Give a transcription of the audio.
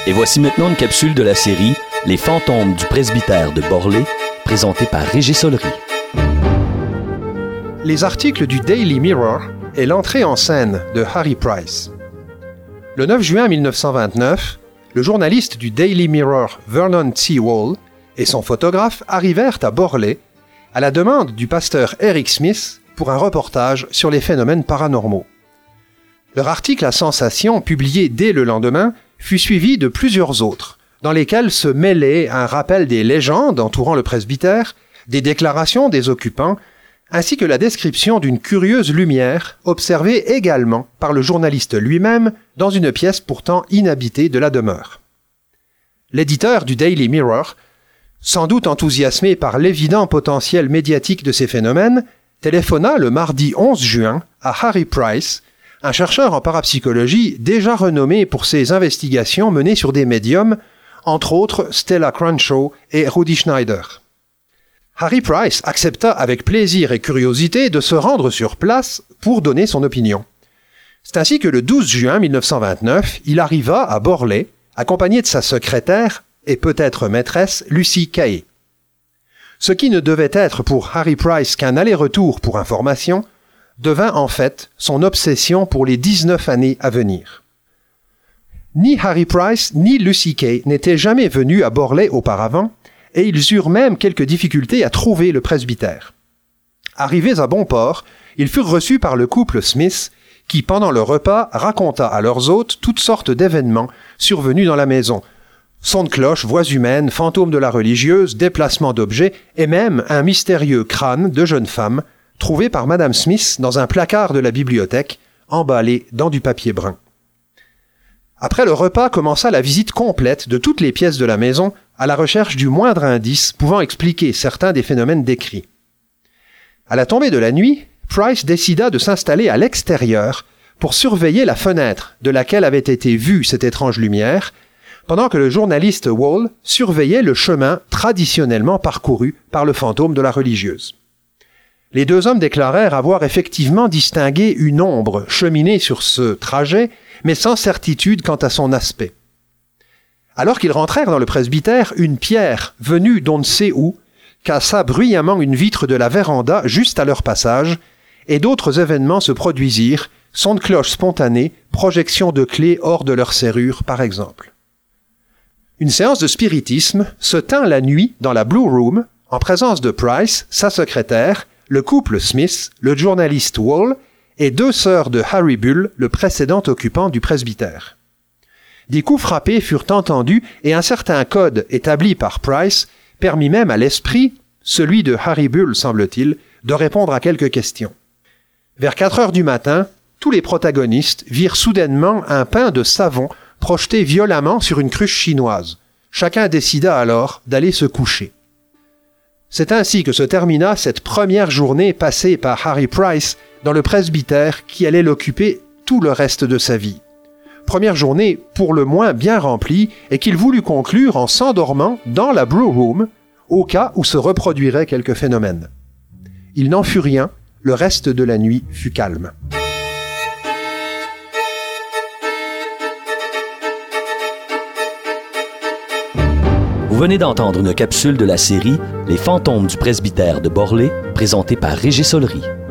Et voici maintenant une capsule de la série Les fantômes du presbytère de Borlée, présentée par Régis Solery. Les articles du Daily Mirror et l'entrée en scène de Harry Price. Le 9 juin 1929, le journaliste du Daily Mirror Vernon T. Wall et son photographe arrivèrent à Borlée à la demande du pasteur Eric Smith pour un reportage sur les phénomènes paranormaux. Leur article à sensation, publié dès le lendemain, fut suivi de plusieurs autres, dans lesquels se mêlaient un rappel des légendes entourant le presbytère, des déclarations des occupants, ainsi que la description d'une curieuse lumière observée également par le journaliste lui-même dans une pièce pourtant inhabitée de la demeure. L'éditeur du Daily Mirror, sans doute enthousiasmé par l'évident potentiel médiatique de ces phénomènes, téléphona le mardi 11 juin à Harry Price, un chercheur en parapsychologie déjà renommé pour ses investigations menées sur des médiums, entre autres Stella Crenshaw et Rudy Schneider. Harry Price accepta avec plaisir et curiosité de se rendre sur place pour donner son opinion. C'est ainsi que le 12 juin 1929, il arriva à Borlée, accompagné de sa secrétaire et peut-être maîtresse Lucy Kaye. Ce qui ne devait être pour Harry Price qu'un aller-retour pour information, devint en fait son obsession pour les 19 années à venir. Ni Harry Price ni Lucy Kaye n'étaient jamais venus à Borlée auparavant, et ils eurent même quelques difficultés à trouver le presbytère. Arrivés à bon port, ils furent reçus par le couple Smith, qui, pendant le repas, raconta à leurs hôtes toutes sortes d'événements survenus dans la maison. Sons de cloche, voix humaines, fantômes de la religieuse, déplacements d'objets, et même un mystérieux crâne de jeune femme, trouvé par Madame Smith dans un placard de la bibliothèque, emballé dans du papier brun. Après le repas commença la visite complète de toutes les pièces de la maison, à la recherche du moindre indice pouvant expliquer certains des phénomènes décrits. À la tombée de la nuit, Price décida de s'installer à l'extérieur pour surveiller la fenêtre de laquelle avait été vue cette étrange lumière, pendant que le journaliste Wall surveillait le chemin traditionnellement parcouru par le fantôme de la religieuse. Les deux hommes déclarèrent avoir effectivement distingué une ombre cheminer sur ce trajet, mais sans certitude quant à son aspect. Alors qu'ils rentrèrent dans le presbytère, une pierre, venue d'on ne sait où, cassa bruyamment une vitre de la véranda juste à leur passage, et d'autres événements se produisirent, sons de cloche spontanés, projection de clés hors de leur serrure, par exemple. Une séance de spiritisme se tint la nuit dans la Blue Room, en présence de Price, sa secrétaire, le couple Smith, le journaliste Wall et deux sœurs de Harry Bull, le précédent occupant du presbytère. Des coups frappés furent entendus et un certain code établi par Price permit même à l'esprit, celui de Harry Bull semble-t-il, de répondre à quelques questions. Vers 4 heures du matin, tous les protagonistes virent soudainement un pain de savon projeté violemment sur une cruche chinoise. Chacun décida alors d'aller se coucher. C'est ainsi que se termina cette première journée passée par Harry Price dans le presbytère qui allait l'occuper tout le reste de sa vie. Première journée pour le moins bien remplie et qu'il voulut conclure en s'endormant dans la Blue Room au cas où se reproduiraient quelques phénomènes. Il n'en fut rien, le reste de la nuit fut calme. Vous venez d'entendre une capsule de la série Les fantômes du presbytère de Borlée, présentée par Régis Solery.